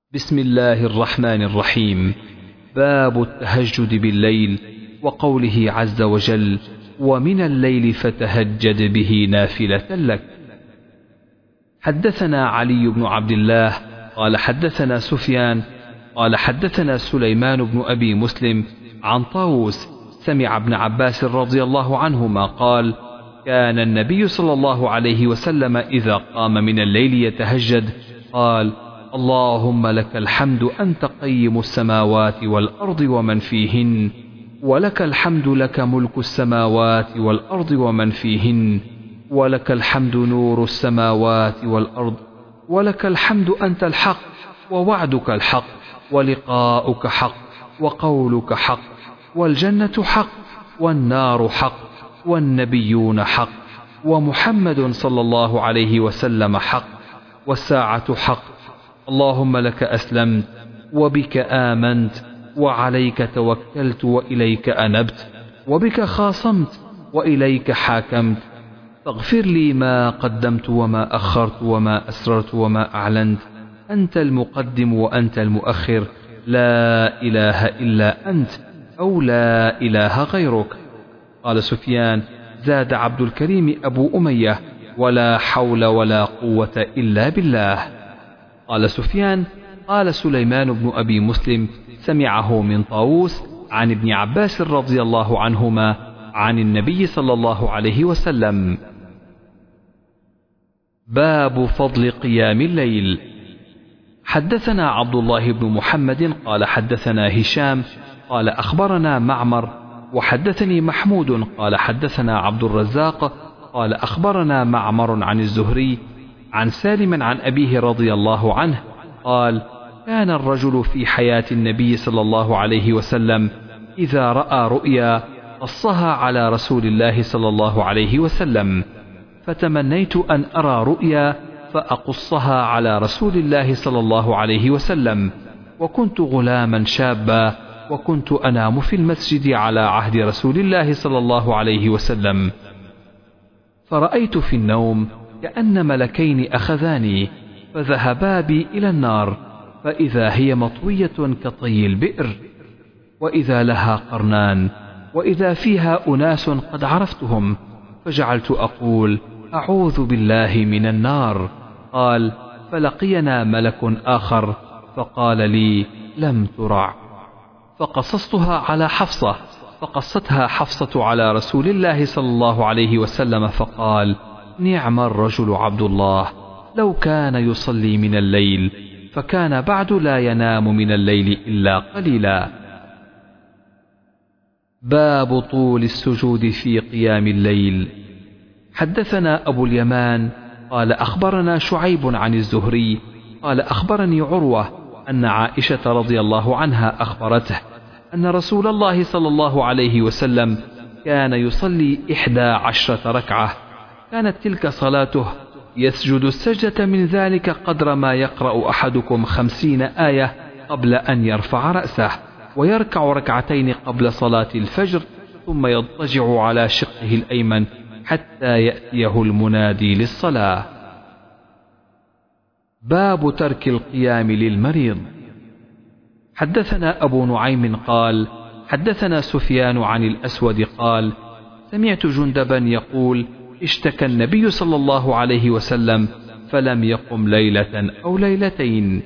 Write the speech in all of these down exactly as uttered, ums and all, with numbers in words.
بسم الله الرحمن الرحيم. باب التهجد بالليل، وقوله عز وجل: ومن الليل فتهجد به نافلة لك. حدثنا علي بن عبد الله قال حدثنا سفيان قال حدثنا سليمان بن أبي مسلم عن طاووس سمع ابن عباس رضي الله عنهما قال: كان النبي صلى الله عليه وسلم إذا قام من الليل يتهجد قال: اللهم لك الحمد أنت قيم السماوات والأرض ومن فيهن، ولك الحمد لك ملك السماوات والأرض ومن فيهن، ولك الحمد نور السماوات والأرض، ولك الحمد أنت الحق ووعدك الحق ولقاؤك حق وقولك حق، والجنة حق والنار حق والنبيون حق ومحمد صلى الله عليه وسلم حق والساعة حق. اللهم لك أسلمت وبك آمنت وعليك توكلت وإليك أنبت وبك خاصمت وإليك حاكمت، فاغفر لي ما قدمت وما أخرت وما أسررت وما أعلنت، أنت المقدم وأنت المؤخر، لا إله إلا أنت أو لا إله غيرك. قال سفيان: زاد عبد الكريم أبو أمية: ولا حول ولا قوة إلا بالله. قال سفيان: قال سليمان بن أبي مسلم سمعه من طاووس عن ابن عباس رضي الله عنهما عن النبي صلى الله عليه وسلم. باب فضل قيام الليل. حدثنا عبد الله بن محمد قال حدثنا هشام قال أخبرنا معمر وحدثني محمود قال حدثنا عبد الرزاق قال أخبرنا معمر عن الزهري عن سالم عن أبيه رضي الله عنه قال: كان الرجل في حياة النبي صلى الله عليه وسلم إذا رأى رؤيا قصها على رسول الله صلى الله عليه وسلم، فتمنيت أن أرى رؤيا فأقصها على رسول الله صلى الله عليه وسلم، وكنت غلاما شابا، وكنت أنام في المسجد على عهد رسول الله صلى الله عليه وسلم، فرأيت في النوم كأن ملكين أخذاني فذهبا بي إلى النار، فإذا هي مطوية كطي البئر، وإذا لها قرنان، وإذا فيها أناس قد عرفتهم، فجعلت أقول: أعوذ بالله من النار. قال: فلقينا ملك آخر فقال لي: لم ترع. فقصصتها على حفصة، فقصتها حفصة على رسول الله صلى الله عليه وسلم فقال: نعم الرجل عبد الله، لو كان يصلي من الليل، فكان بعد لا ينام من الليل إلا قليلا. باب طول السجود في قيام الليل. حدثنا أبو اليمان قال أخبرنا شعيب عن الزهري قال أخبرني عروة أن عائشة رضي الله عنها أخبرته أن رسول الله صلى الله عليه وسلم كان يصلي إحدى عشرة ركعة، كانت تلك صلاته، يسجد السجدة من ذلك قدر ما يقرأ أحدكم خمسين آية قبل أن يرفع رأسه، ويركع ركعتين قبل صلاة الفجر، ثم يضطجع على شقه الأيمن حتى يأتيه المنادي للصلاة. باب ترك القيام للمريض. حدثنا أبو نعيم قال حدثنا سفيان عن الأسود قال: سمعت جندبا يقول: اشتكى النبي صلى الله عليه وسلم فلم يقم ليلة أو ليلتين.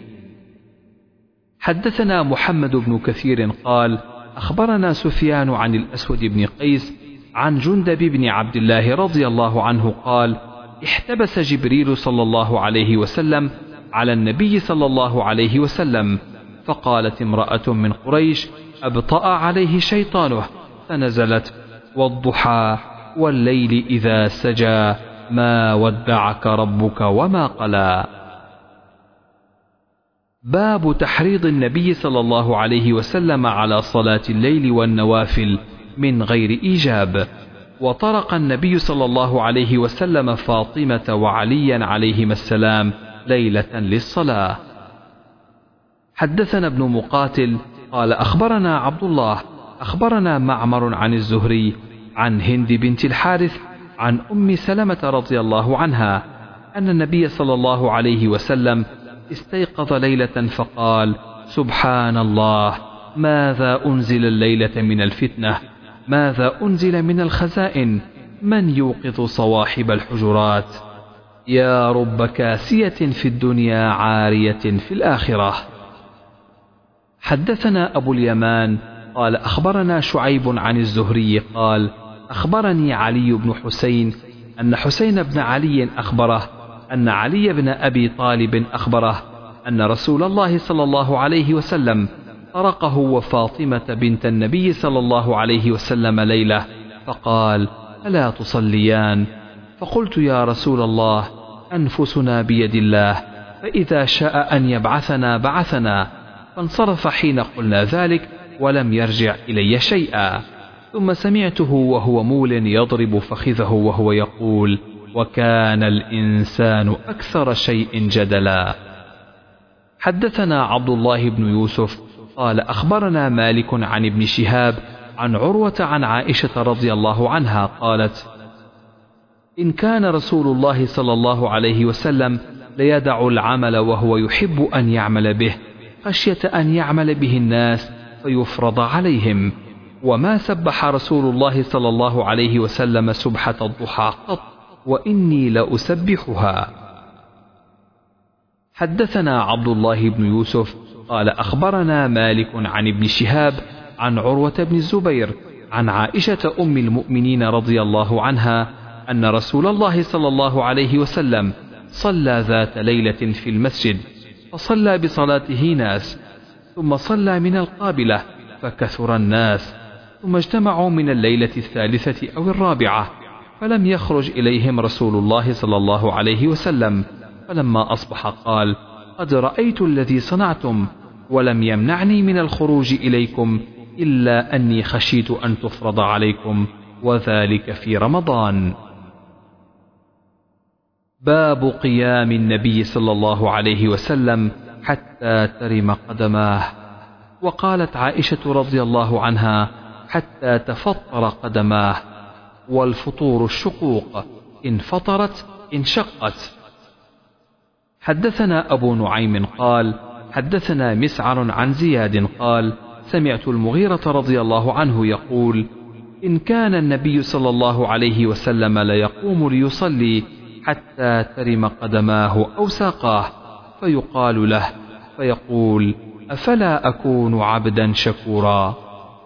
حدثنا محمد بن كثير قال أخبرنا سفيان عن الأسود بن قيس عن جندب بن عبد الله رضي الله عنه قال: احتبس جبريل صلى الله عليه وسلم على النبي صلى الله عليه وسلم، فقالت امرأة من قريش: أبطأ عليه شيطانه، فنزلت: والضحى والليل إذا سجى ما ودعك ربك وما قلى. باب تحريض النبي صلى الله عليه وسلم على صلاة الليل والنوافل من غير إيجاب. وطرق النبي صلى الله عليه وسلم فاطمة وعليا عليهما السلام ليلة للصلاة. حدثنا ابن مقاتل قال أخبرنا عبد الله أخبرنا معمر عن الزهري عن هند بنت الحارث عن أم سلمة رضي الله عنها أن النبي صلى الله عليه وسلم استيقظ ليلة فقال: سبحان الله، ماذا أنزل الليلة من الفتنة؟ ماذا أنزل من الخزائن؟ من يوقظ صواحب الحجرات؟ يا رب كاسية في الدنيا عارية في الآخرة. حدثنا أبو اليمان قال أخبرنا شعيب عن الزهري قال: أخبرني علي بن حسين أن حسين بن علي أخبره أن علي بن أبي طالب أخبره أن رسول الله صلى الله عليه وسلم طرقه وفاطمة بنت النبي صلى الله عليه وسلم ليلة فقال: ألا تصليان؟ فقلت: يا رسول الله، أنفسنا بيد الله، فإذا شاء أن يبعثنا بعثنا. فانصرف حين قلنا ذلك ولم يرجع إلي شيئا. ثم سمعته وهو مول يضرب فخذه وهو يقول: وكان الإنسان أكثر شيء جدلا. حدثنا عبد الله بن يوسف قال أخبرنا مالك عن ابن شهاب عن عروة عن عائشة رضي الله عنها قالت: إن كان رسول الله صلى الله عليه وسلم ليدع العمل وهو يحب أن يعمل به خشية أن يعمل به الناس فيفرض عليهم، وما سبح رسول الله صلى الله عليه وسلم سبحة الضحى قط، وإني لأسبحها. حدثنا عبد الله بن يوسف قال أخبرنا مالك عن ابن شهاب عن عروة بن الزبير عن عائشة أم المؤمنين رضي الله عنها أن رسول الله صلى الله عليه وسلم صلى ذات ليلة في المسجد، فصلى بصلاته ناس، ثم صلى من القابلة فكثر الناس، ثم اجتمعوا من الليلة الثالثة أو الرابعة، فلم يخرج إليهم رسول الله صلى الله عليه وسلم. فلما أصبح قال: قد رأيت الذي صنعتم، ولم يمنعني من الخروج إليكم إلا أني خشيت أن تفرض عليكم، وذلك في رمضان. باب قيام النبي صلى الله عليه وسلم حتى ترم قدماه. وقالت عائشة رضي الله عنها: حتى تفطر قدماه، والفطور الشقوق، إن فطرت انشقت. حدثنا أبو نعيم قال حدثنا مسعر عن زياد قال: سمعت المغيرة رضي الله عنه يقول: إن كان النبي صلى الله عليه وسلم ليقوم ليصلي حتى ترم قدماه أو ساقاه، فيقال له فيقول: أفلا أكون عبدا شكورا.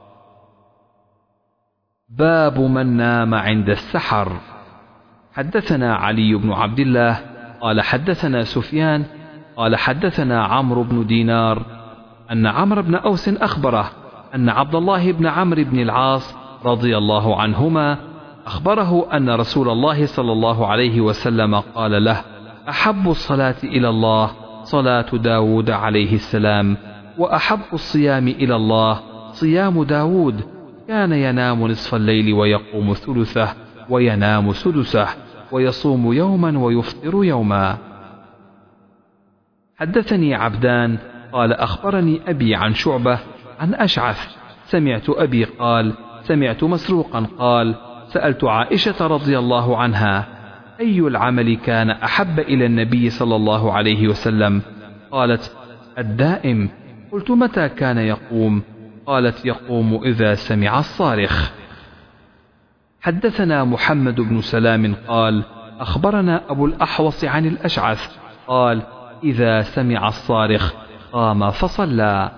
باب من نام عند السحر. حدثنا علي بن عبد الله قال حدثنا سفيان قال حدثنا عمرو بن دينار أن عمرو بن أوس أخبره أن عبد الله بن عمرو بن العاص رضي الله عنهما أخبره أن رسول الله صلى الله عليه وسلم قال له: أحب الصلاة إلى الله صلاة داود عليه السلام، وأحب الصيام إلى الله صيام داود، كان ينام نصف الليل ويقوم ثلثه وينام سدسه، ويصوم يوما ويفطر يوما. حدثني عبدان قال أخبرني أبي عن شعبة عن أشعث سمعت أبي قال: سمعت مسروقا قال: سألت عائشة رضي الله عنها: أي العمل كان أحب إلى النبي صلى الله عليه وسلم؟ قالت: الدائم. قلت: متى كان يقوم؟ قالت: يقوم إذا سمع الصارخ. حدثنا محمد بن سلام قال أخبرنا أبو الأحوص عن الأشعث قال: إذا سمع الصارخ قام فصلى.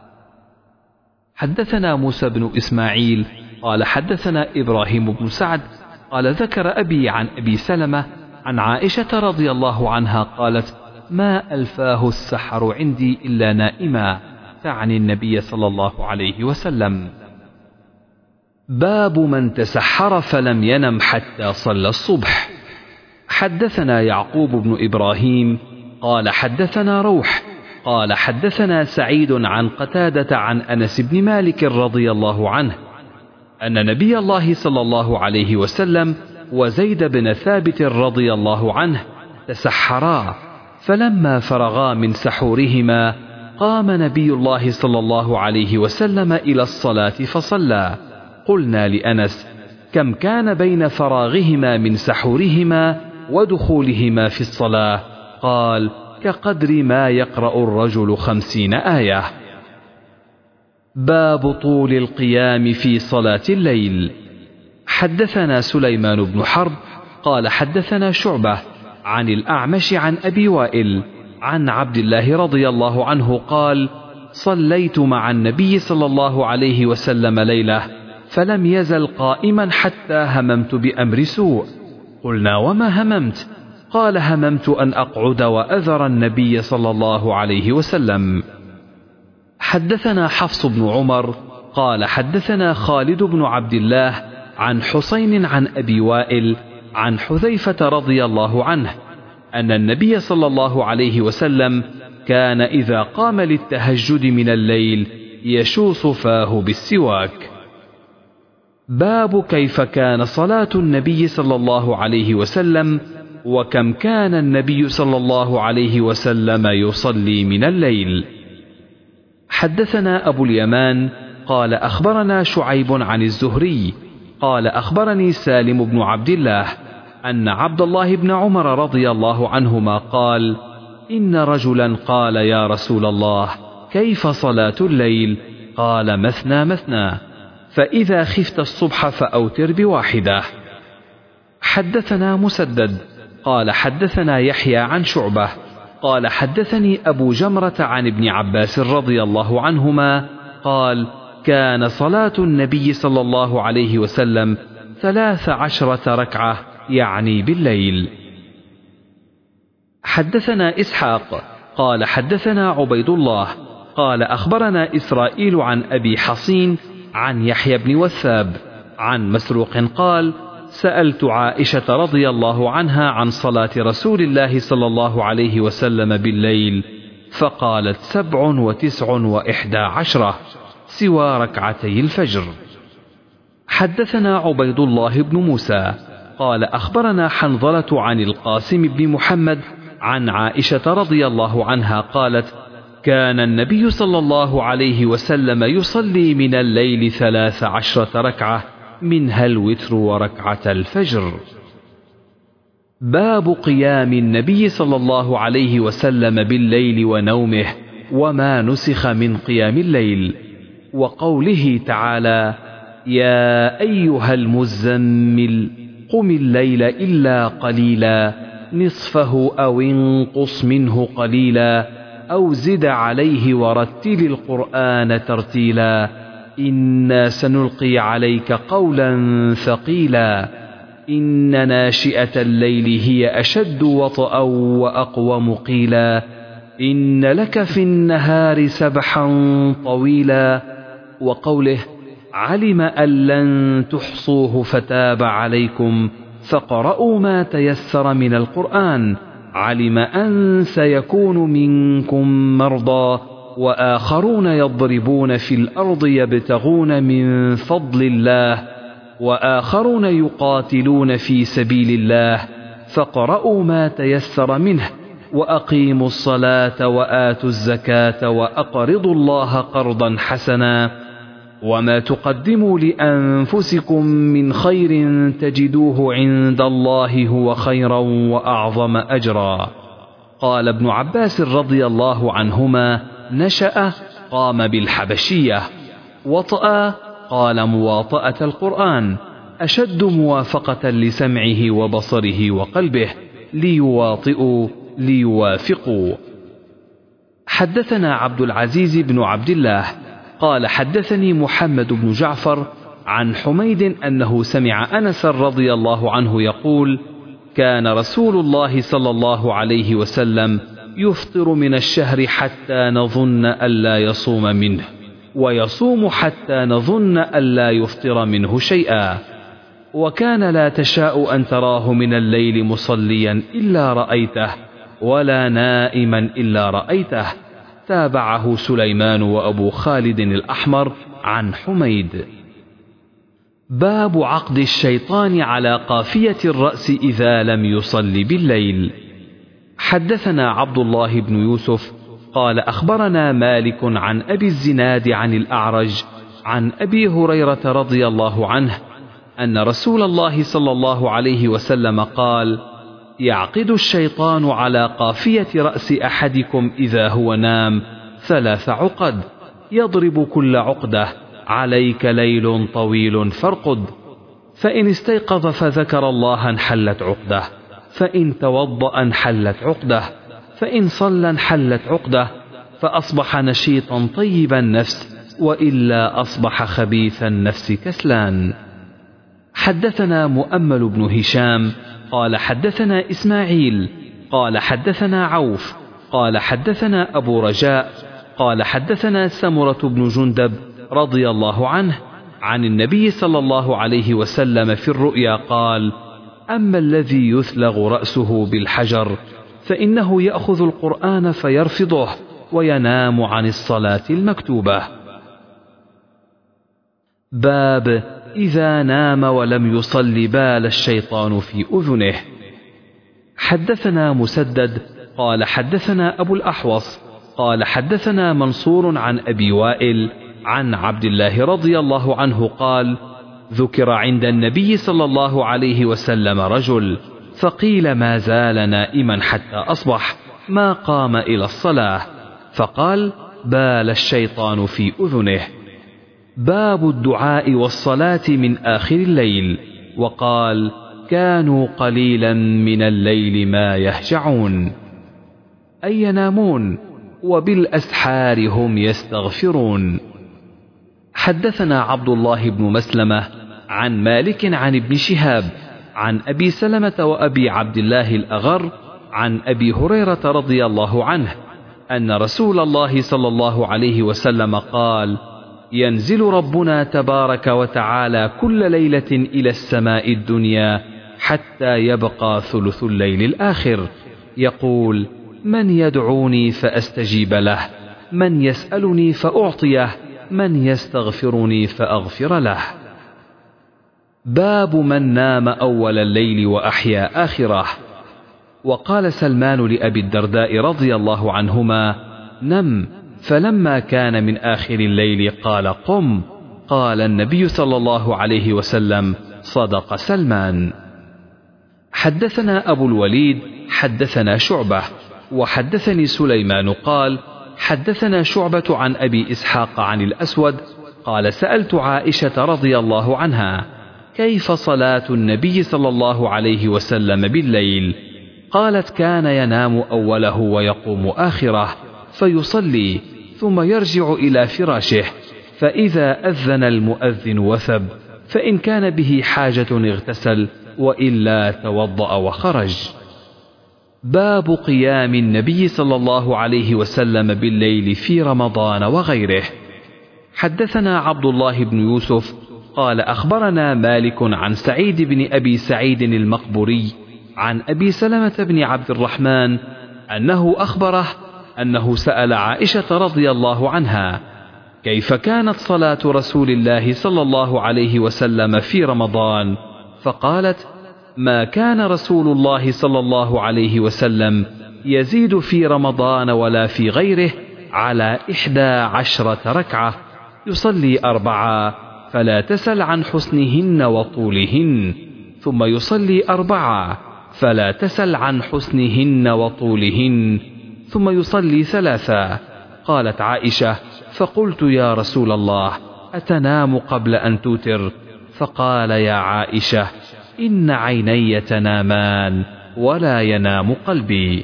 حدثنا موسى بن إسماعيل قال حدثنا إبراهيم بن سعد قال ذكر أبي عن أبي سلمة عن عائشة رضي الله عنها قالت: ما ألفاه السحر عندي إلا نائما، تعني النبي صلى الله عليه وسلم. باب من تسحر فلم ينم حتى صلى الصبح. حدثنا يعقوب بن إبراهيم قال حدثنا روح قال حدثنا سعيد عن قتادة عن أنس بن مالك رضي الله عنه أن نبي الله صلى الله عليه وسلم وزيد بن ثابت رضي الله عنه تسحرا، فلما فرغا من سحورهما قام نبي الله صلى الله عليه وسلم إلى الصلاة فصلى. قلنا لأنس: كم كان بين فراغهما من سحورهما ودخولهما في الصلاة؟ قال: كقدر ما يقرأ الرجل خمسين آية. باب طول القيام في صلاة الليل. حدثنا سليمان بن حرب قال حدثنا شعبة عن الأعمش عن أبي وائل عن عبد الله رضي الله عنه قال: صليت مع النبي صلى الله عليه وسلم ليلة فلم يزل قائما حتى هممت بأمر سوء. قلنا: وما هممت؟ قال: هممت أن أقعد وأذر النبي صلى الله عليه وسلم. حدثنا حفص بن عمر قال حدثنا خالد بن عبد الله عن حسين عن أبي وائل عن حذيفة رضي الله عنه أن النبي صلى الله عليه وسلم كان إذا قام للتهجد من الليل يشوص فاه بالسواك. باب كيف كان صلاة النبي صلى الله عليه وسلم وكم كان النبي صلى الله عليه وسلم يصلي من الليل. حدثنا أبو اليمان قال أخبرنا شعيب عن الزهري قال أخبرني سالم بن عبد الله أن عبد الله بن عمر رضي الله عنهما قال: إن رجلا قال: يا رسول الله، كيف صلاة الليل؟ قال: مثنى مثنى، فإذا خفت الصبح فأوتر بواحدة. حدثنا مسدد قال حدثنا يحيى عن شعبة قال حدثني أبو جمرة عن ابن عباس رضي الله عنهما قال: كان صلاة النبي صلى الله عليه وسلم ثلاث عشرة ركعة، يعني بالليل. حدثنا إسحاق قال حدثنا عبيد الله قال أخبرنا إسرائيل عن أبي حصين عن يحيى بن وثاب عن مسروق قال: سألت عائشة رضي الله عنها عن صلاة رسول الله صلى الله عليه وسلم بالليل فقالت: سبع وتسع وإحدى عشرة، سوى ركعتي الفجر. حدثنا عبيد الله بن موسى قال أخبرنا حنظلة عن القاسم بن محمد عن عائشة رضي الله عنها قالت: كان النبي صلى الله عليه وسلم يصلي من الليل ثلاث عشرة ركعة، منها الوتر وركعة الفجر. باب قيام النبي صلى الله عليه وسلم بالليل ونومه وما نسخ من قيام الليل، وقوله تعالى: يا أيها المزمل قم الليل إلا قليلا نصفه أو انقص منه قليلا أو زد عليه ورتل القرآن ترتيلا إنا سنلقي عليك قولا ثقيلا إن ناشئة الليل هي أشد وطئا وأقوم قيلا إن لك في النهار سبحا طويلا. وقوله: علم أن لن تحصوه فتاب عليكم فاقرؤوا ما تيسر من القرآن علم أن سيكون منكم مرضى وآخرون يضربون في الأرض يبتغون من فضل الله وآخرون يقاتلون في سبيل الله فاقرؤوا ما تيسر منه وأقيموا الصلاة وآتوا الزكاة وأقرضوا الله قرضا حسنا وما تقدموا لأنفسكم من خير تجدوه عند الله هو خيرا وأعظم أجرا. قال ابن عباس رضي الله عنهما: نشأ قام بالحبشية، وطأ قال مواطأة القرآن، أشد موافقة لسمعه وبصره وقلبه، ليواطئوا ليوافقوا. حدثنا عبد العزيز بن عبد الله قال حدثني محمد بن جعفر عن حميد أنه سمع أنس رضي الله عنه يقول: كان رسول الله صلى الله عليه وسلم يفطر من الشهر حتى نظن ألا يصوم منه، ويصوم حتى نظن ألا يفطر منه شيئا، وكان لا تشاء أن تراه من الليل مصليا إلا رأيته، ولا نائما إلا رأيته. تابعه سليمان وأبو خالد الأحمر عن حميد. باب عقد الشيطان على قافية الرأس إذا لم يصل بالليل. حدثنا عبد الله بن يوسف قال أخبرنا مالك عن أبي الزناد عن الأعرج عن أبي هريرة رضي الله عنه أن رسول الله صلى الله عليه وسلم قال: يعقد الشيطان على قافية رأس أحدكم إذا هو نام ثلاث عقد، يضرب كل عقدة: عليك ليل طويل فارقد. فإن استيقظ فذكر الله انحلت عقدة، فإن توضأ انحلت عقدة، فإن صلى انحلت عقدة، فأصبح نشيطا طيب النفس، وإلا أصبح خبيث النفس كسلان. حدثنا مؤمل بن هشام قال حدثنا إسماعيل قال حدثنا عوف قال حدثنا أبو رجاء قال حدثنا سمرة بن جندب رضي الله عنه عن النبي صلى الله عليه وسلم في الرؤيا قال: أما الذي يثلغ رأسه بالحجر فإنه يأخذ القرآن فيرفضه وينام عن الصلاة المكتوبة. باب إذا نام ولم يصل بال الشيطان في أذنه. حدثنا مسدد قال حدثنا أبو الأحوص قال حدثنا منصور عن أبي وائل عن عبد الله رضي الله عنه قال: ذكر عند النبي صلى الله عليه وسلم رجل، فقيل ما زال نائما حتى أصبح ما قام إلى الصلاة، فقال: بال الشيطان في أذنه. باب الدعاء والصلاة من آخر الليل. وقال: كانوا قليلا من الليل ما يهجعون، أي ينامون، وبالأسحار هم يستغفرون. حدثنا عبد الله بن مسلمة عن مالك عن ابن شهاب عن أبي سلمة وأبي عبد الله الأغر عن أبي هريرة رضي الله عنه أن رسول الله صلى الله عليه وسلم قال: ينزل ربنا تبارك وتعالى كل ليلة إلى السماء الدنيا حتى يبقى ثلث الليل الآخر، يقول: من يدعوني فأستجيب له، من يسألني فأعطيه، من يستغفرني فأغفر له. باب من نام أول الليل وأحيا آخره. وقال سلمان لأبي الدرداء رضي الله عنهما: نم، فلما كان من آخر الليل قال: قم. قال النبي صلى الله عليه وسلم: صدق سلمان. حدثنا أبو الوليد حدثنا شعبة وحدثني سليمان قال: حدثنا شعبة عن أبي إسحاق عن الأسود قال: سألت عائشة رضي الله عنها: كيف صلاة النبي صلى الله عليه وسلم بالليل؟ قالت: كان ينام أوله ويقوم آخره فيصلي، ثم يرجع إلى فراشه، فإذا أذن المؤذن وثب، فإن كان به حاجة اغتسل، وإلا توضأ وخرج. باب قيام النبي صلى الله عليه وسلم بالليل في رمضان وغيره. حدثنا عبد الله بن يوسف قال أخبرنا مالك عن سعيد بن أبي سعيد المقبوري عن أبي سلمة بن عبد الرحمن أنه أخبره أنه سأل عائشة رضي الله عنها: كيف كانت صلاة رسول الله صلى الله عليه وسلم في رمضان؟ فقالت: ما كان رسول الله صلى الله عليه وسلم يزيد في رمضان ولا في غيره على إحدى عشرة ركعة، يصلي أربعة فلا تسل عن حسنهن وطولهن، ثم يصلي أربعة فلا تسل عن حسنهن وطولهن، ثم يصلي ثلاثة. قالت عائشة: فقلت: يا رسول الله، أتنام قبل أن توتر؟ فقال: يا عائشة، إن عيني تنامان ولا ينام قلبي.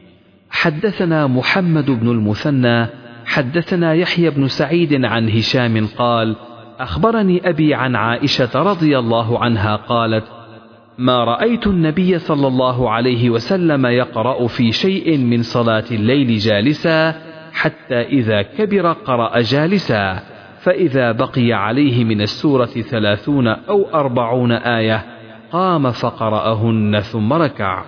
حدثنا محمد بن المثنى حدثنا يحيى بن سعيد عن هشام قال: أخبرني أبي عن عائشة رضي الله عنها قالت: ما رأيت النبي صلى الله عليه وسلم يقرأ في شيء من صلاة الليل جالسا حتى إذا كبر قرأ جالسا، فإذا بقي عليه من السورة ثلاثون أو أربعون آية قام فقرأهن ثم ركع.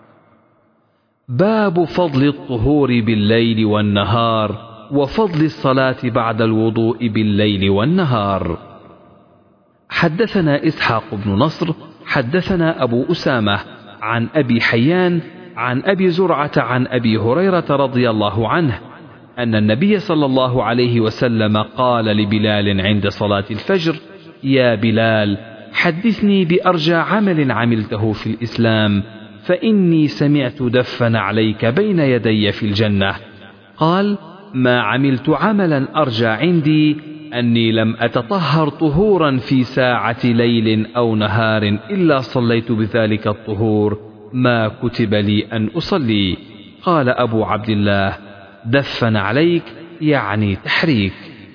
باب فضل الطهور بالليل والنهار وفضل الصلاة بعد الوضوء بالليل والنهار. حدثنا إسحاق بن نصر حدثنا أبو أسامة عن أبي حيان عن أبي زرعة عن أبي هريرة رضي الله عنه أن النبي صلى الله عليه وسلم قال لبلال عند صلاة الفجر: يا بلال، حدثني بأرجى عمل عملته في الإسلام، فإني سمعت دفا عليك بين يدي في الجنة. قال: ما عملت عملا أرجى عندي أني لم أتطهر طهورا في ساعة ليل أو نهار إلا صليت بذلك الطهور ما كتب لي أن أصلي. قال أبو عبد الله: دفا عليك يعني تحريك.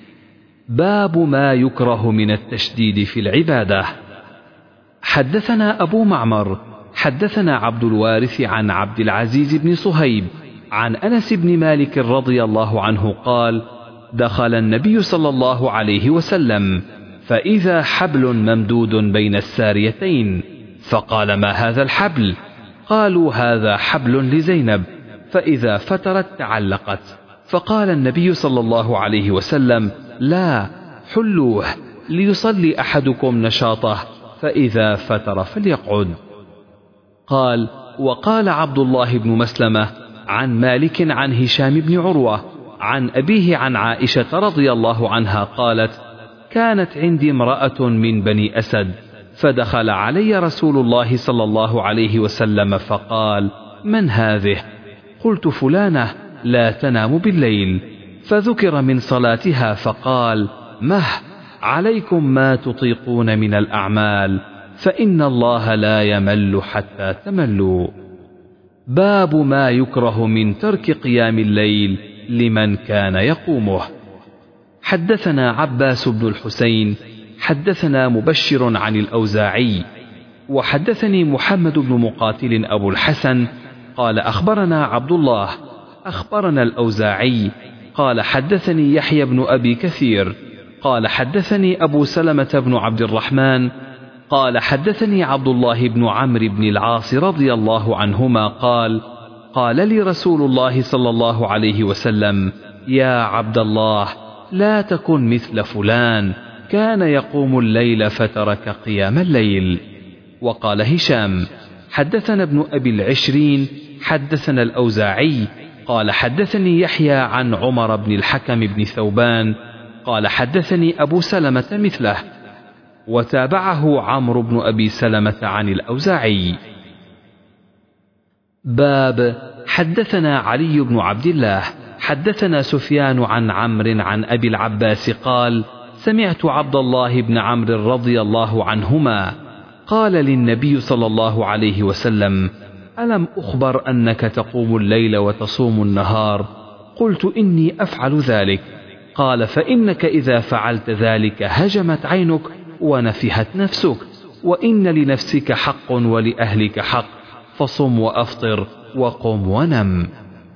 باب ما يكره من التشديد في العبادة. حدثنا أبو معمر حدثنا عبد الوارث عن عبد العزيز بن صهيب عن أنس بن مالك رضي الله عنه قال: دخل النبي صلى الله عليه وسلم فإذا حبل ممدود بين الساريتين، فقال: ما هذا الحبل؟ قالوا: هذا حبل لزينب، فإذا فترت تعلقت. فقال النبي صلى الله عليه وسلم: لا، حلوه ليصلي أحدكم نشاطه، فإذا فتر فليقعد. قال: وقال عبد الله بن مسلمة عن مالك عن هشام بن عروة عن أبيه عن عائشة رضي الله عنها قالت: كانت عندي امرأة من بني أسد، فدخل علي رسول الله صلى الله عليه وسلم فقال: من هذه؟ قلت: فلانة لا تنام بالليل. فذكر من صلاتها فقال: مه، عليكم ما تطيقون من الأعمال، فإن الله لا يمل حتى تملوا. باب ما يكره من ترك قيام الليل لمن كان يقومه. حدثنا عباس بن الحسين حدثنا مبشر عن الأوزاعي وحدثني محمد بن مقاتل أبو الحسن قال: أخبرنا عبد الله أخبرنا الأوزاعي قال: حدثني يحيى بن أبي كثير قال: حدثني أبو سلمة بن عبد الرحمن قال: حدثني عبد الله بن عمرو بن العاص رضي الله عنهما قال: قال لي رسول الله صلى الله عليه وسلم: يا عبد الله، لا تكن مثل فلان كان يقوم الليل فترك قيام الليل. وقال هشام: حدثنا ابن أبي العشرين حدثنا الأوزاعي قال: حدثني يحيى عن عمر بن الحكم بن ثوبان قال: حدثني أبو سلمة مثله. وتابعه عمرو بن أبي سلمة عن الأوزاعي. باب حدثنا علي بن عبد الله حدثنا سفيان عن عمرو عن أبي العباس قال: سمعت عبد الله بن عمرو رضي الله عنهما قال للنبي صلى الله عليه وسلم: ألم أخبر أنك تقوم الليل وتصوم النهار؟ قلت: إني أفعل ذلك. قال: فإنك إذا فعلت ذلك هجمت عينك ونفحت نفسك، وإن لنفسك حق ولأهلك حق، فصم وأفطر وقم ونم.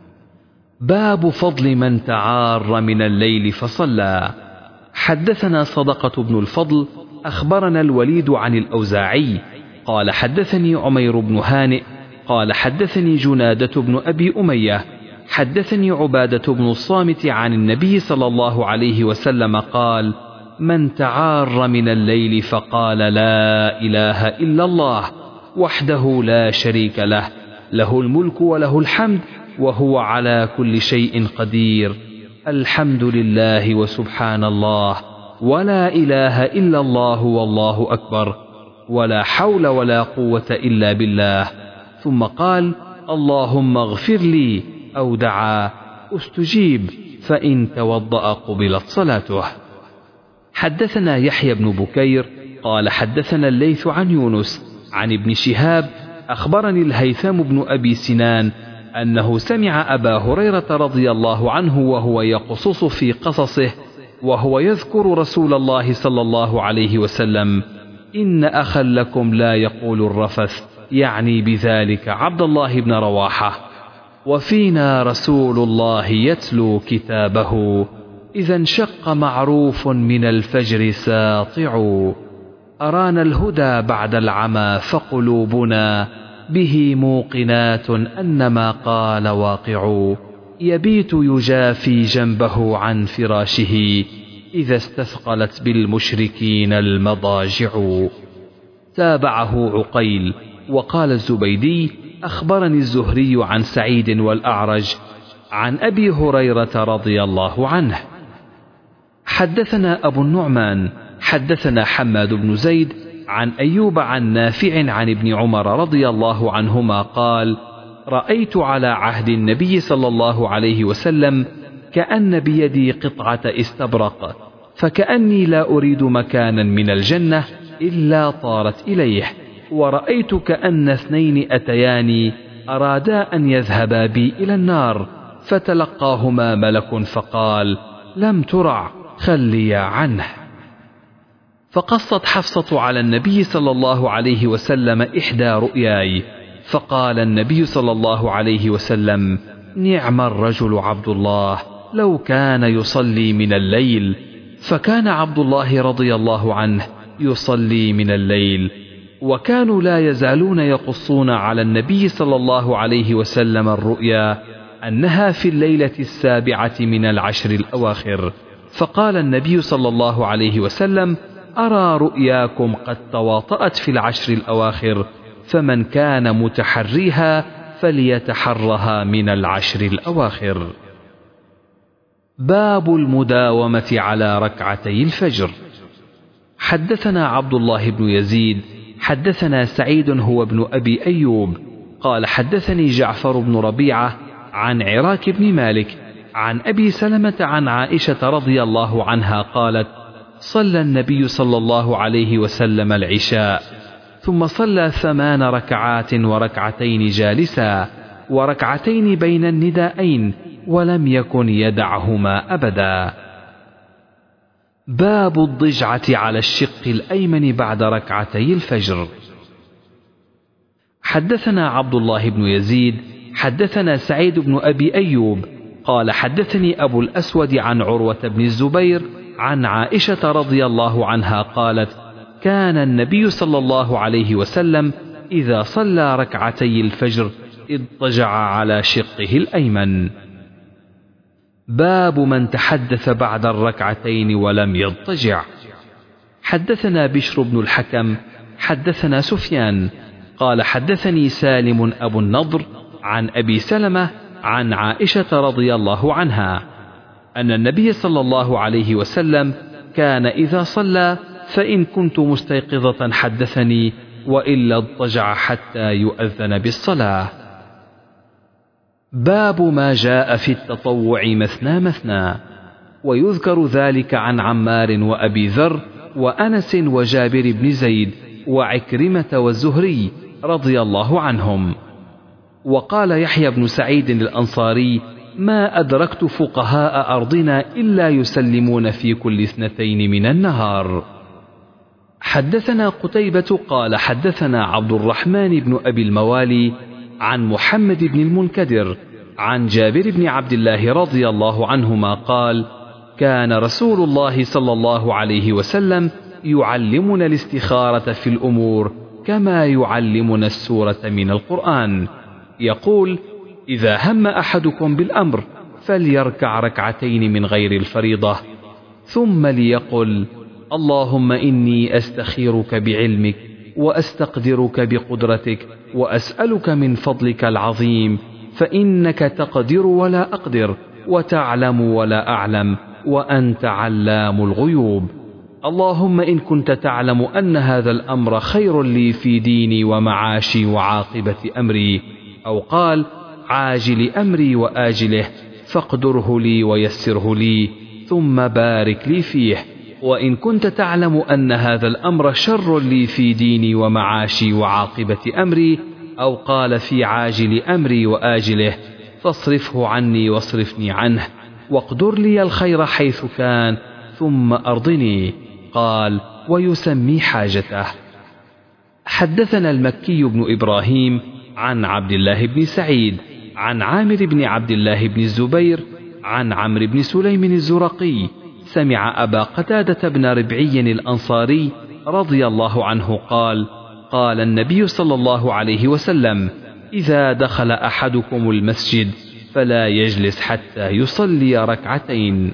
باب فضل من تعار من الليل فصلى. حدثنا صدقة بن الفضل أخبرنا الوليد عن الأوزاعي قال: حدثني عمير بن هانئ قال: حدثني جنادة بن أبي أمية حدثني عبادة بن الصامت عن النبي صلى الله عليه وسلم قال: من تعار من الليل فقال: لا إله إلا الله وحده لا شريك له، له الملك وله الحمد وهو على كل شيء قدير، الحمد لله وسبحان الله ولا إله إلا الله والله أكبر، ولا حول ولا قوة إلا بالله، ثم قال: اللهم اغفر لي، أو دعا: استجيب، فإن توضأ قبلت صلاته. حدثنا يحيى بن بكير قال: حدثنا الليث عن يونس عن ابن شهاب أخبرني الهيثم بن أبي سنان أنه سمع أبا هريرة رضي الله عنه وهو يقصص في قصصه وهو يذكر رسول الله صلى الله عليه وسلم: إن أخا لكم لا يقول الرفث، يعني بذلك عبد الله بن رواحة، وفينا رسول الله يتلو كتابه، إذا انشق معروف من الفجر ساطع، أرانا الهدى بعد العمى فقلوبنا به موقنات أنما قال واقع، يبيت يجافي جنبه عن فراشه إذا استثقلت بالمشركين المضاجع. تابعه عقيل. وقال الزبيدي: أخبرني الزهري عن سعيد والأعرج عن أبي هريرة رضي الله عنه. حدثنا أبو النعمان حدثنا حماد بن زيد عن أيوب عن نافع عن ابن عمر رضي الله عنهما قال: رأيت على عهد النبي صلى الله عليه وسلم كأن بيدي قطعة استبرق، فكأني لا أريد مكانا من الجنة إلا طارت إليه، ورأيت كأن اثنين أتياني أرادا أن يذهبا بي إلى النار، فتلقاهما ملك فقال: لم ترع، خليا عنه. فقصت حفصة على النبي صلى الله عليه وسلم إحدى رؤياي، فقال النبي صلى الله عليه وسلم: نعم الرجل عبد الله، لو كان يصلي من الليل. فكان عبد الله رضي الله عنه يصلي من الليل، وكانوا لا يزالون يقصون على النبي صلى الله عليه وسلم الرؤيا أنها في الليلة السابعة من العشر الأواخر. فقال النبي صلى الله عليه وسلم: أرى رؤياكم قد تواطأت في العشر الأواخر، فمن كان متحريها فليتحرها من العشر الأواخر. باب المداومة على ركعتي الفجر. حدثنا عبد الله بن يزيد حدثنا سعيد هو ابن أبي أيوب قال حدثني جعفر بن ربيعة عن عراك بن مالك عن أبي سلمة عن عائشة رضي الله عنها قالت: صلى النبي صلى الله عليه وسلم العشاء، ثم صلى ثمان ركعات وركعتين جالسا وركعتين بين النداءين، ولم يكن يدعهما أبدا. باب الضجعة على الشق الأيمن بعد ركعتي الفجر. حدثنا عبد الله بن يزيد حدثنا سعيد بن أبي أيوب قال حدثني أبو الأسود عن عروة بن الزبير عن عائشة رضي الله عنها قالت: كان النبي صلى الله عليه وسلم إذا صلى ركعتي الفجر اضطجع على شقه الأيمن. باب من تحدث بعد الركعتين ولم يضطجع. حدثنا بشر بن الحكم حدثنا سفيان قال حدثني سالم أبو النضر عن أبي سلمة عن عائشة رضي الله عنها أن النبي صلى الله عليه وسلم كان إذا صلى فإن كنت مستيقظة حدثني، وإلا اضطجع حتى يؤذن بالصلاة. باب ما جاء في التطوع مثنى مثنى. ويذكر ذلك عن عمار وأبي ذر وأنس وجابر بن زيد وعكرمة والزهري رضي الله عنهم. وقال يحيى بن سعيد الأنصاري: ما أدركت فقهاء أرضنا إلا يسلمون في كل اثنتين من النهار. حدثنا قتيبة قال حدثنا عبد الرحمن بن أبي الموالي عن محمد بن المنكدر عن جابر بن عبد الله رضي الله عنهما قال: كان رسول الله صلى الله عليه وسلم يعلمنا الاستخارة في الأمور كما يعلمنا السورة من القرآن، يقول: إذا هم أحدكم بالأمر فليركع ركعتين من غير الفريضة، ثم ليقل: اللهم إني أستخيرك بعلمك وأستقدرك بقدرتك وأسألك من فضلك العظيم، فإنك تقدر ولا أقدر وتعلم ولا أعلم وأنت علام الغيوب. اللهم إن كنت تعلم أن هذا الأمر خير لي في ديني ومعاشي وعاقبة أمري، أو قال عاجل أمري وآجله، فاقدره لي ويسره لي ثم بارك لي فيه. وإن كنت تعلم أن هذا الأمر شر لي في ديني ومعاشي وعاقبة أمري، أو قال في عاجل أمري وآجله، فاصرفه عني واصرفني عنه، واقدر لي الخير حيث كان ثم أرضني. قال: ويسمي حاجته. حدثنا المكي بن إبراهيم عن عبد الله بن سعيد عن عامر بن عبد الله بن الزبير عن عمرو بن سليم الزرقي سمع أبا قتادة بن ربعي الأنصاري رضي الله عنه قال: قال النبي صلى الله عليه وسلم: إذا دخل أحدكم المسجد فلا يجلس حتى يصلي ركعتين.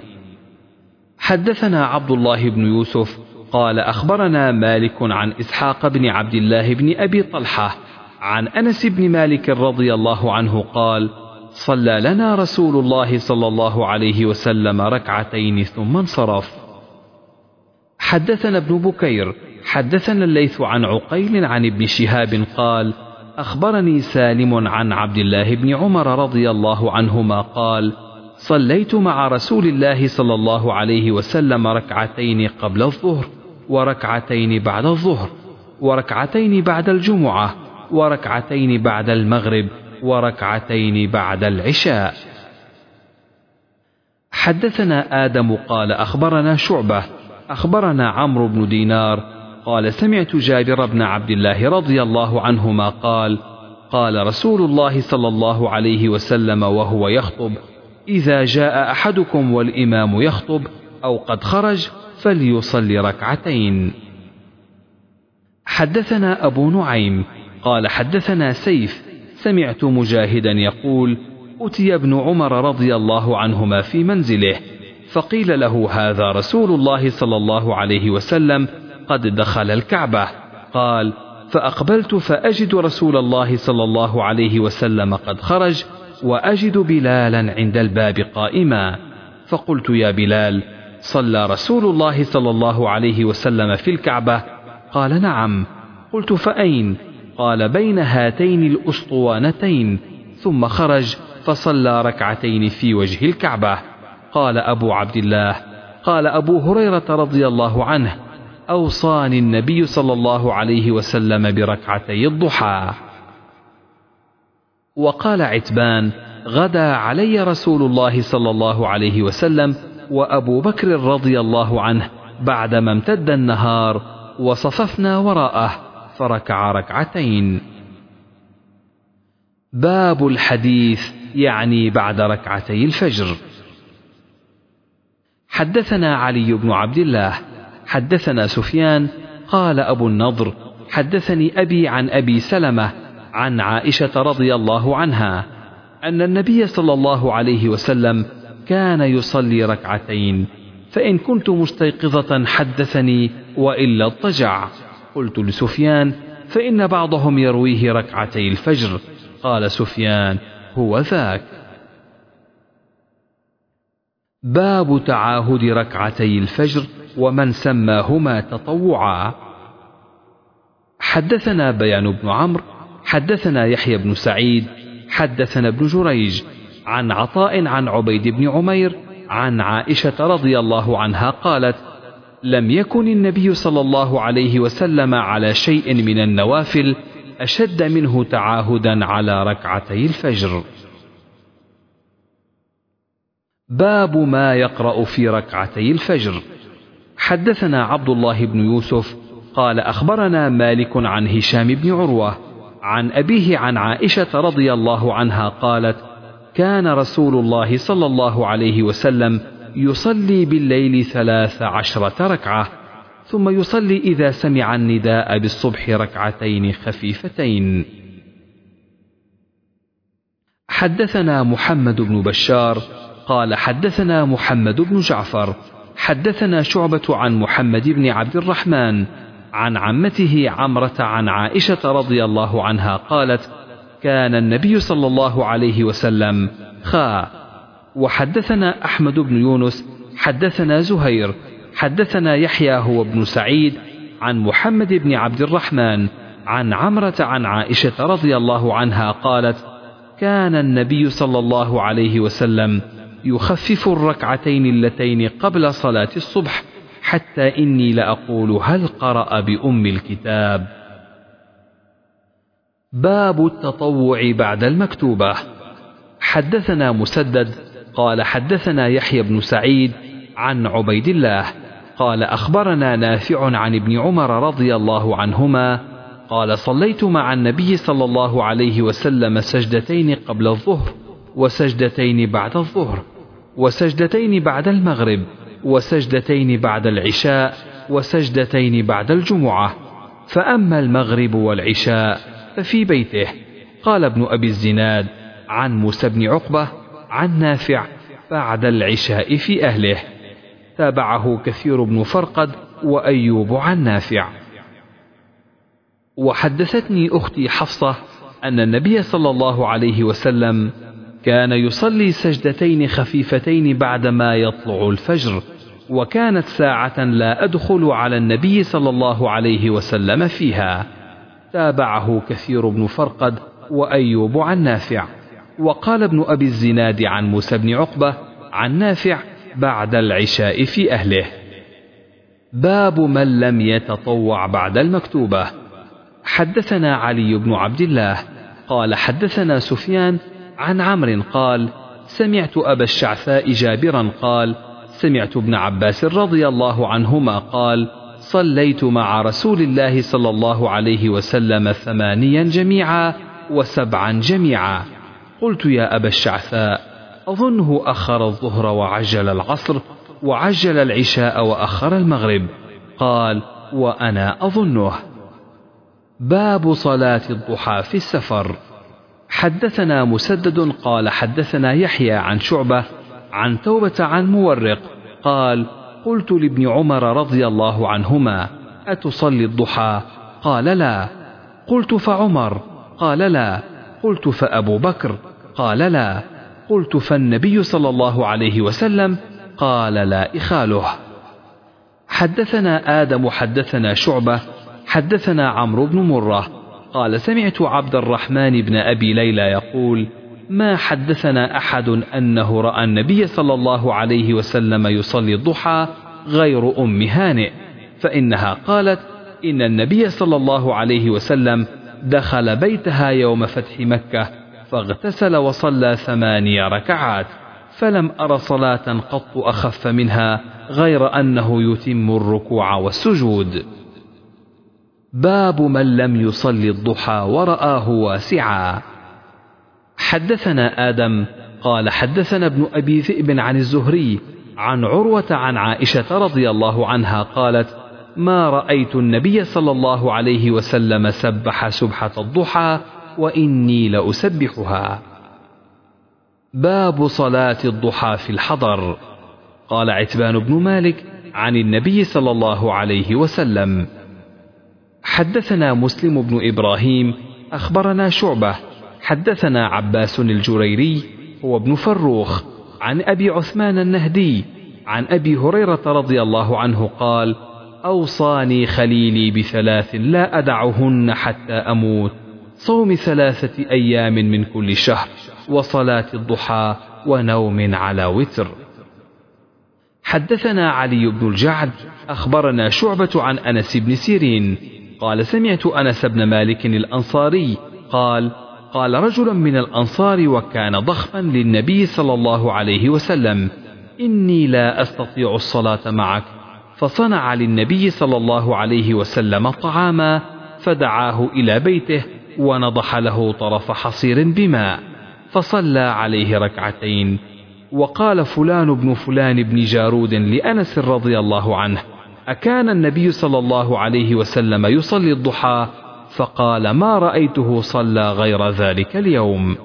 حدثنا عبد الله بن يوسف قال أخبرنا مالك عن إسحاق بن عبد الله بن أبي طلحة عن أنس بن مالك رضي الله عنه قال: صلى لنا رسول الله صلى الله عليه وسلم ركعتين ثم انصرف. حدثنا ابن بكير حدثنا الليث عن عقيل عن ابن شهاب قال أخبرني سالم عن عبد الله بن عمر رضي الله عنهما قال صليت مع رسول الله صلى الله عليه وسلم ركعتين قبل الظهر وركعتين بعد الظهر وركعتين بعد الجمعة وركعتين بعد المغرب وركعتين بعد العشاء. حدثنا آدم قال أخبرنا شعبة أخبرنا عمرو بن دينار قال سمعت جابر بن عبد الله رضي الله عنهما قال قال رسول الله صلى الله عليه وسلم وهو يخطب إذا جاء أحدكم والإمام يخطب أو قد خرج فليصلي ركعتين. حدثنا أبو نعيم قال حدثنا سيف سمعت مجاهدا يقول أتي ابن عمر رضي الله عنهما في منزله فقيل له هذا رسول الله صلى الله عليه وسلم قد دخل الكعبة. قال فأقبلت فأجد رسول الله صلى الله عليه وسلم قد خرج وأجد بلالا عند الباب قائما فقلت يا بلال صلى رسول الله صلى الله عليه وسلم في الكعبة؟ قال نعم. قلت فأين؟ قال بين هاتين الأسطوانتين ثم خرج فصلى ركعتين في وجه الكعبة. قال أبو عبد الله قال أبو هريرة رضي الله عنه أوصاني النبي صلى الله عليه وسلم بركعتي الضحى. وقال عتبان غدا علي رسول الله صلى الله عليه وسلم وأبو بكر رضي الله عنه بعدما امتد النهار وصففنا وراءه فركع ركعتين. باب الحديث يعني بعد ركعتي الفجر. حدثنا علي بن عبد الله حدثنا سفيان قال أبو النضر حدثني أبي عن أبي سلمة عن عائشة رضي الله عنها أن النبي صلى الله عليه وسلم كان يصلي ركعتين فإن كنت مستيقظة حدثني وإلا اضطجع. قلت لسفيان فإن بعضهم يرويه ركعتي الفجر. قال سفيان هو ذاك. باب تعاهد ركعتي الفجر ومن سماهما تطوعا. حدثنا بيان بن عمرو حدثنا يحيى بن سعيد حدثنا ابن جريج عن عطاء عن عبيد بن عمير عن عائشة رضي الله عنها قالت لم يكن النبي صلى الله عليه وسلم على شيء من النوافل أشد منه تعاهدا على ركعتي الفجر. باب ما يقرأ في ركعتي الفجر. حدثنا عبد الله بن يوسف قال أخبرنا مالك عن هشام بن عروة عن أبيه عن عائشة رضي الله عنها قالت كان رسول الله صلى الله عليه وسلم يصلي بالليل ثلاث عشرة ركعة ثم يصلي إذا سمع النداء بالصبح ركعتين خفيفتين. حدثنا محمد بن بشار قال حدثنا محمد بن جعفر حدثنا شعبة عن محمد بن عبد الرحمن عن عمته عمرة عن عائشة رضي الله عنها قالت كان النبي صلى الله عليه وسلم خا. وحدثنا أحمد بن يونس حدثنا زهير حدثنا يحيى هو ابن سعيد عن محمد بن عبد الرحمن عن عمرة عن عائشة رضي الله عنها قالت كان النبي صلى الله عليه وسلم يخفف الركعتين اللتين قبل صلاة الصبح حتى إني لأقول هل قرأ بأم الكتاب. باب التطوع بعد المكتوبة. حدثنا مسدد قال حدثنا يحيى بن سعيد عن عبيد الله قال أخبرنا نافع عن ابن عمر رضي الله عنهما قال صليت مع النبي صلى الله عليه وسلم سجدتين قبل الظهر وسجدتين بعد الظهر وسجدتين بعد المغرب وسجدتين بعد العشاء وسجدتين بعد الجمعة فأما المغرب والعشاء ففي بيته. قال ابن أبي الزناد عن موسى بن عقبة عن نافع بعد العشاء في أهله. تابعه كثير بن فرقد وأيوب عن نافع. وحدثتني أختي حفصة أن النبي صلى الله عليه وسلم كان يصلي سجدتين خفيفتين بعدما يطلع الفجر وكانت ساعة لا أدخل على النبي صلى الله عليه وسلم فيها. تابعه كثير بن فرقد وأيوب عن نافع. وقال ابن أبي الزناد عن موسى بن عقبة عن نافع بعد العشاء في أهله. باب من لم يتطوع بعد المكتوبة. حدثنا علي بن عبد الله قال حدثنا سفيان عن عمرو قال سمعت أبا الشعثاء جابرا قال سمعت ابن عباس رضي الله عنهما قال صليت مع رسول الله صلى الله عليه وسلم ثمانيا جميعا وسبعا جميعا. قلت يا أبا الشعثاء أظنه أخر الظهر وعجل العصر وعجل العشاء وأخر المغرب. قال وأنا أظنه. باب صلاة الضحى في السفر. حدثنا مسدد قال حدثنا يحيى عن شعبة عن توبة عن مورق قال قلت لابن عمر رضي الله عنهما أتصلي الضحى؟ قال لا. قلت فعمر؟ قال لا. قلت فأبو بكر؟ قال لا. قلت فالنبي صلى الله عليه وسلم؟ قال لا إخاله. حدثنا آدم حدثنا شعبة حدثنا عمرو بن مرة قال سمعت عبد الرحمن بن أبي ليلى يقول ما حدثنا أحد أنه رأى النبي صلى الله عليه وسلم يصلي الضحى غير أم هانئ، فإنها قالت إن النبي صلى الله عليه وسلم دخل بيتها يوم فتح مكة فاغتسل وصلى ثماني ركعات، فلم أر صلاة قط أخف منها غير أنه يتم الركوع والسجود. باب من لم يصلي الضحى ورآه واسعا. حدثنا آدم قال حدثنا ابن أبي ذئب عن الزهري عن عروة عن عائشة رضي الله عنها قالت ما رأيت النبي صلى الله عليه وسلم سبح سبحة الضحى وإني لأسبحها. باب صلاة الضحى في الحضر. قال عتبان بن مالك عن النبي صلى الله عليه وسلم. حدثنا مسلم بن إبراهيم أخبرنا شعبة حدثنا عباس الجريري هو ابن فروخ عن أبي عثمان النهدي عن أبي هريرة رضي الله عنه قال أوصاني خليلي بثلاث لا أدعهن حتى أموت: صوم ثلاثة أيام من كل شهر، وصلاة الضحى، ونوم على وتر. حدثنا علي بن الجعد أخبرنا شعبة عن أنس بن سيرين قال سمعت أنس بن مالك الأنصاري قال قال رجل من الأنصار وكان ضخما للنبي صلى الله عليه وسلم: إني لا أستطيع الصلاة معك. فصنع للنبي صلى الله عليه وسلم طعاما فدعاه إلى بيته ونضح له طرف حصير بماء فصلى عليه ركعتين. وقال فلان بن فلان بن جارود لأنس رضي الله عنه: أكان النبي صلى الله عليه وسلم يصلي الضحى؟ فقال: ما رأيته صلى غير ذلك اليوم.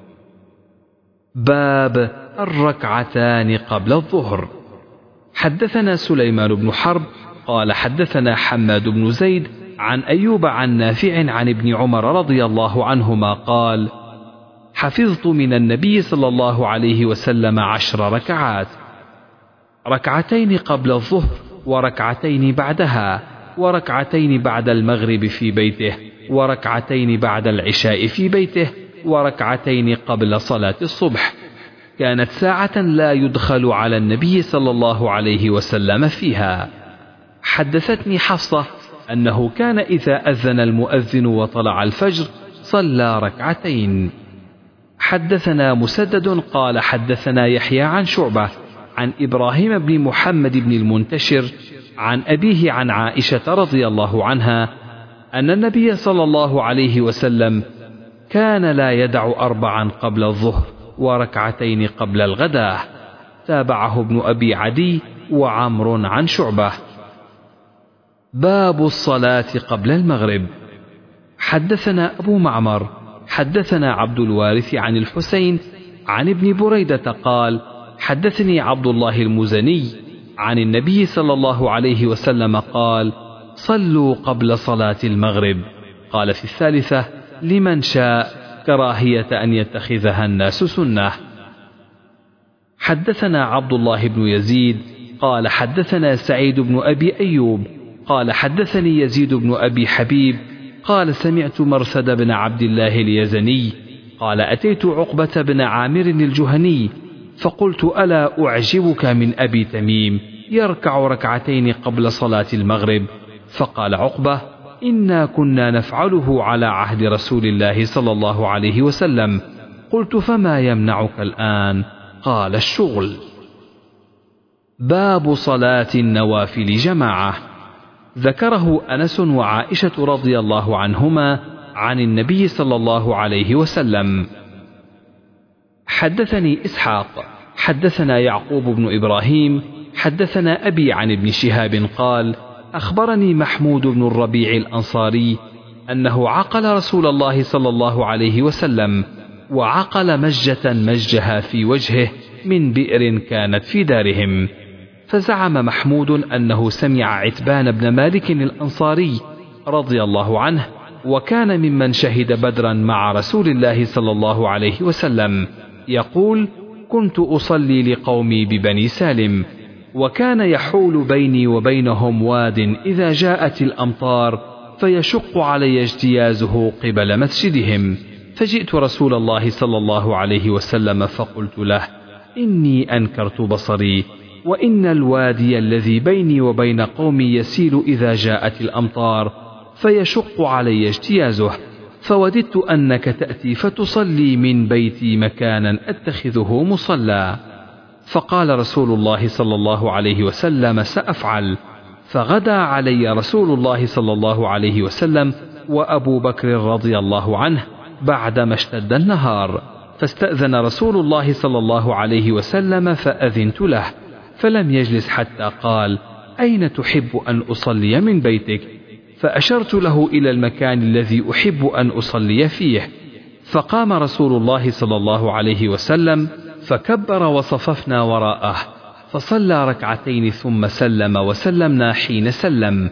باب الركعتان قبل الظهر. حدثنا سليمان بن حرب قال حدثنا حماد بن زيد عن أيوب عن نافع عن ابن عمر رضي الله عنهما قال: حفظت من النبي صلى الله عليه وسلم عشر ركعات: ركعتين قبل الظهر، وركعتين بعدها، وركعتين بعد المغرب في بيته، وركعتين بعد العشاء في بيته، وركعتين قبل صلاة الصبح. كانت ساعة لا يدخل على النبي صلى الله عليه وسلم فيها. حدثتني حفصة أنه كان إذا أذن المؤذن وطلع الفجر صلى ركعتين. حدثنا مسدد قال حدثنا يحيى عن شعبة عن إبراهيم بن محمد بن المنتشر عن أبيه عن عائشة رضي الله عنها أن النبي صلى الله عليه وسلم كان لا يدع أربعا قبل الظهر وركعتين قبل الغداة. تابعه ابن أبي عدي وعمر عن شعبة. باب الصلاة قبل المغرب. حدثنا أبو معمر حدثنا عبد الوارث عن الحسين عن ابن بريدة قال حدثني عبد الله المزني عن النبي صلى الله عليه وسلم قال: صلوا قبل صلاة المغرب. قال في الثالثة: لمن شاء، كراهية أن يتخذها الناس سنة. حدثنا عبد الله بن يزيد قال حدثنا سعيد بن أبي أيوب قال حدثني يزيد بن أبي حبيب قال سمعت مرثد بن عبد الله اليزني قال أتيت عقبة بن عامر الجهني فقلت ألا أعجبك من أبي تميم يركع ركعتين قبل صلاة المغرب؟ فقال عقبة إنا كنا نفعله على عهد رسول الله صلى الله عليه وسلم. قلت فما يمنعك الآن؟ قال الشغل. باب صلاة النوافل جماعة. ذكره أنس وعائشة رضي الله عنهما عن النبي صلى الله عليه وسلم. حدثني إسحاق حدثنا يعقوب بن إبراهيم حدثنا أبي عن ابن شهاب قال أخبرني محمود بن الربيع الأنصاري أنه عقل رسول الله صلى الله عليه وسلم، وعقل مجة مجها في وجهه من بئر كانت في دارهم. فزعم محمود أنه سمع عتبان بن مالك الأنصاري رضي الله عنه، وكان ممن شهد بدرا مع رسول الله صلى الله عليه وسلم، يقول كنت أصلي لقومي ببني سالم، وكان يحول بيني وبينهم واد إذا جاءت الأمطار فيشق علي اجتيازه قبل مسجدهم، فجئت رسول الله صلى الله عليه وسلم فقلت له إني أنكرت بصري، وإن الوادي الذي بيني وبين قومي يسيل إذا جاءت الأمطار فيشق علي اجتيازه، فوددت أنك تأتي فتصلي من بيتي مكانا أتخذه مصلى. فقال رسول الله صلى الله عليه وسلم سأفعل. فغدا علي رسول الله صلى الله عليه وسلم وأبو بكر رضي الله عنه بعدما اشتد النهار، فاستأذن رسول الله صلى الله عليه وسلم فأذنت له، فلم يجلس حتى قال أين تحب أن أصلي من بيتك؟ فأشرت له إلى المكان الذي أحب أن أصلي فيه، فقام رسول الله صلى الله عليه وسلم فكبر وصففنا وراءه، فصلى ركعتين ثم سلم وسلمنا حين سلم،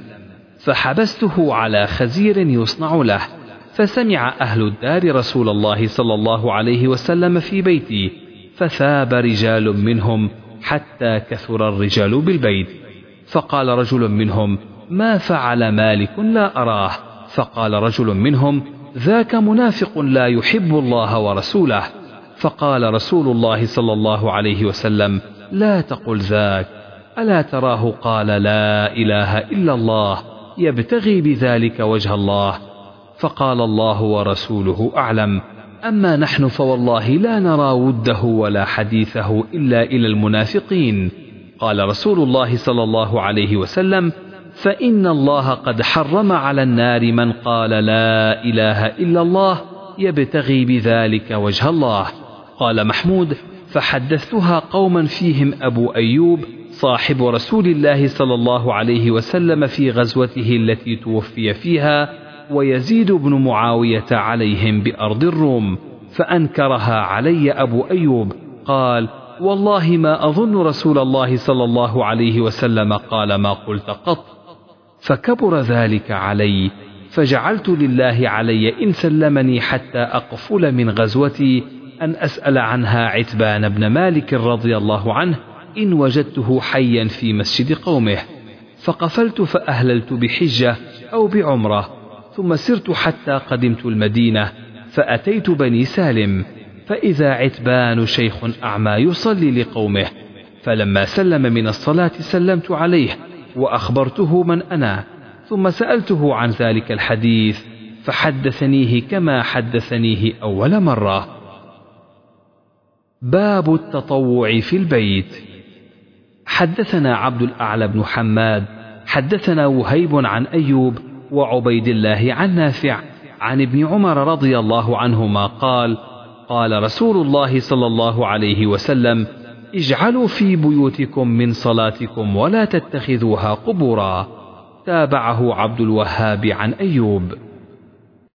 فحبسته على خزير يصنع له، فسمع أهل الدار رسول الله صلى الله عليه وسلم في بيتي، فثاب رجال منهم حتى كثر الرجال بالبيت، فقال رجل منهم ما فعل مالك لا أراه؟ فقال رجل منهم ذاك منافق لا يحب الله ورسوله. فقال رسول الله صلى الله عليه وسلم لا تقل ذاك، ألا تراه قال لا إله إلا الله يبتغي بذلك وجه الله؟ فقال الله ورسوله أعلم، أما نحن فوالله لا نرى وده ولا حديثه إلا إلى المنافقين. قال رسول الله صلى الله عليه وسلم فإن الله قد حرم على النار من قال لا إله إلا الله يبتغي بذلك وجه الله. قال محمود فحدثتها قوما فيهم أبو أيوب صاحب رسول الله صلى الله عليه وسلم في غزوته التي توفي فيها، ويزيد بن معاوية عليهم بأرض الروم، فأنكرها علي أبو أيوب، قال والله ما أظن رسول الله صلى الله عليه وسلم قال ما قلت قط، فكبر ذلك علي، فجعلت لله علي إن سلمني حتى أقفل من غزوتي أن أسأل عنها عتبان بن مالك رضي الله عنه إن وجدته حيا في مسجد قومه، فقفلت فأهللت بحجة أو بعمرة، ثم سرت حتى قدمت المدينة، فأتيت بني سالم، فإذا عتبان شيخ أعمى يصلي لقومه، فلما سلم من الصلاة سلمت عليه وأخبرته من أنا، ثم سألته عن ذلك الحديث فحدثنيه كما حدثنيه أول مرة. باب التطوع في البيت. حدثنا عبد الأعلى بن حماد حدثنا وهيب عن أيوب وعبيد الله عن نافع عن ابن عمر رضي الله عنهما قال قال رسول الله صلى الله عليه وسلم اجعلوا في بيوتكم من صلاتكم ولا تتخذوها قبورا. تابعه عبد الوهاب عن أيوب.